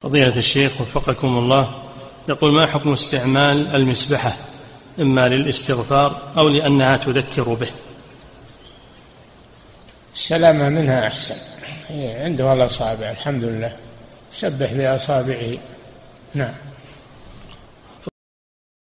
فضيلة الشيخ وفقكم الله، يقول: ما حكم استعمال المسبحة إما للاستغفار أو لأنها تذكر به؟ السلامة منها أحسن، عنده الأصابع الحمد لله، سبح بأصابعه. نعم.